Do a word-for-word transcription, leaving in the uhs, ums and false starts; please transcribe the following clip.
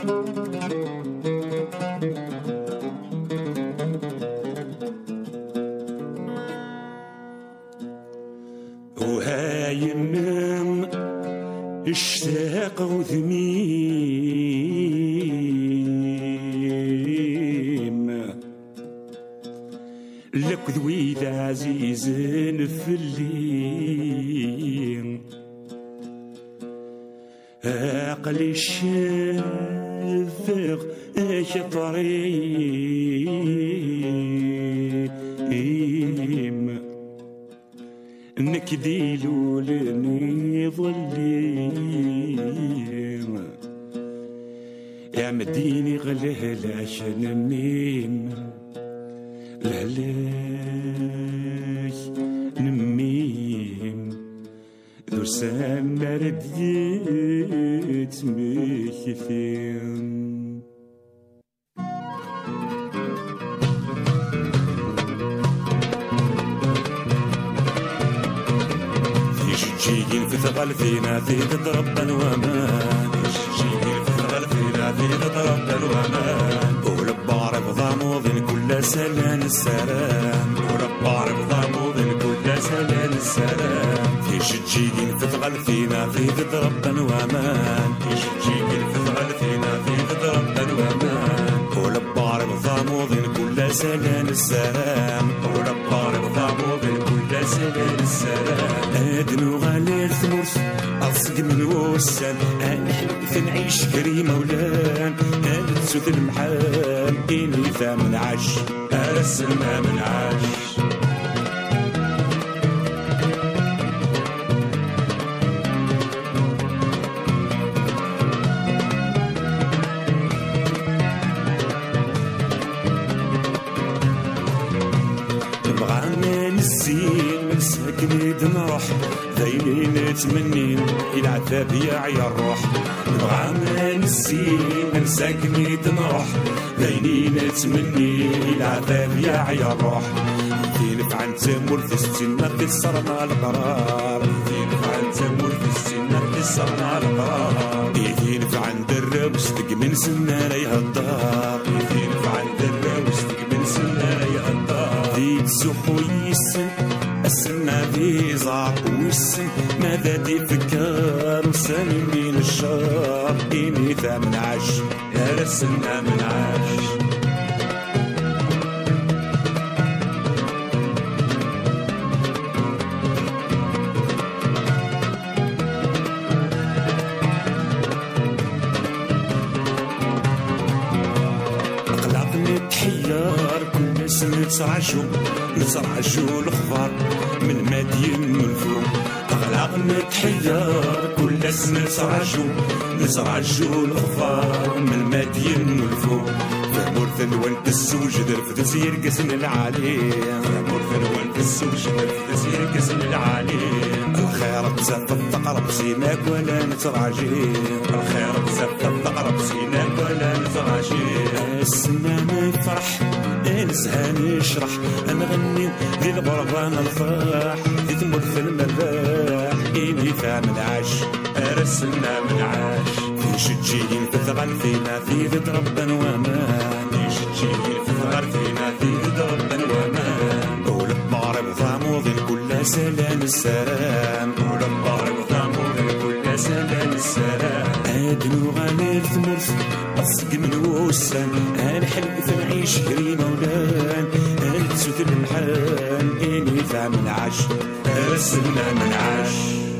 وهاي من اشتاق وذميم لك ذويذ عزيز في الليل عقلي الشافق اش طريم نكديلو لني ظليم يا مديني غلهلا عشان النيم لهلاش نميم ذو سامر ديت ميكثين جيجين في ثقل فينا في تضرب الومان جيجين في ثقل فينا في تضرب الومان ولبار بضاموض كل سلان السلام ولبار بضاموض كل سلان السلام فيش جيجين في ثقل فينا في تضرب الومان فيش جيجين في ثقل فينا في تضرب الومان ولبار بضاموض كل سلان السلام ولبار بضاموض كل سلان السلام ادنو غالي ثمرث اصق من وسان نحلف نعيش كريمة ولان نتسوث المحال إني ثامن عاش السلمة من عاش نريد نروح ذيني نتمنين العذاب يعيا الروح نبغى ما نسين ننساك نريد نروح ذيني نتمني العذاب يعيا الروح فين فعن تمر في السنة في الصرنا القرار فين فعن تمر في السنة في الصرنا القرار فين فعن درب صدق من سنة ليها الدار فين فعن درب صدق من سنة ليها الدار ذيك سخو يسن السنة ذي زعق والسن ماذا دي فكار وسامي من الشار إني ثامن عاش يا السنة من عاش أقلقني تحيار كل سنة نترعشو نترعشو الأخبار من مدين والفوق أغلقنا تحيار كل سنة نترعشو نترعشو الأخبار من مدين والفوق فمرثن وانت السوج درفت تسير قسم العالي فمرثن وانت السوج درفت تسير قسم العالي الخير بزاف الثقرب سيناك ولا نتراجي الخير بزاف الثقرب سيناك ولا نتراجي السنة ما يفرح نزهان يشرح نغني ذي البربان الفرح ذي تمر في المذاح إني ثامن عاش أرسلنا من عاش فيش تجيين في ثغل فينا في ذي ربا ومان فيش تجيين في ثغل فينا في ذي ربا ومان ولبار بضاموض كل سلام السلام ولبار بضاموض كل سلام السلام أدنو غالي ثمرث أصق من وسان الحلف نعيش كريمة ولان نتسوث المحال إني ثامن عاش أرسلنا من عاش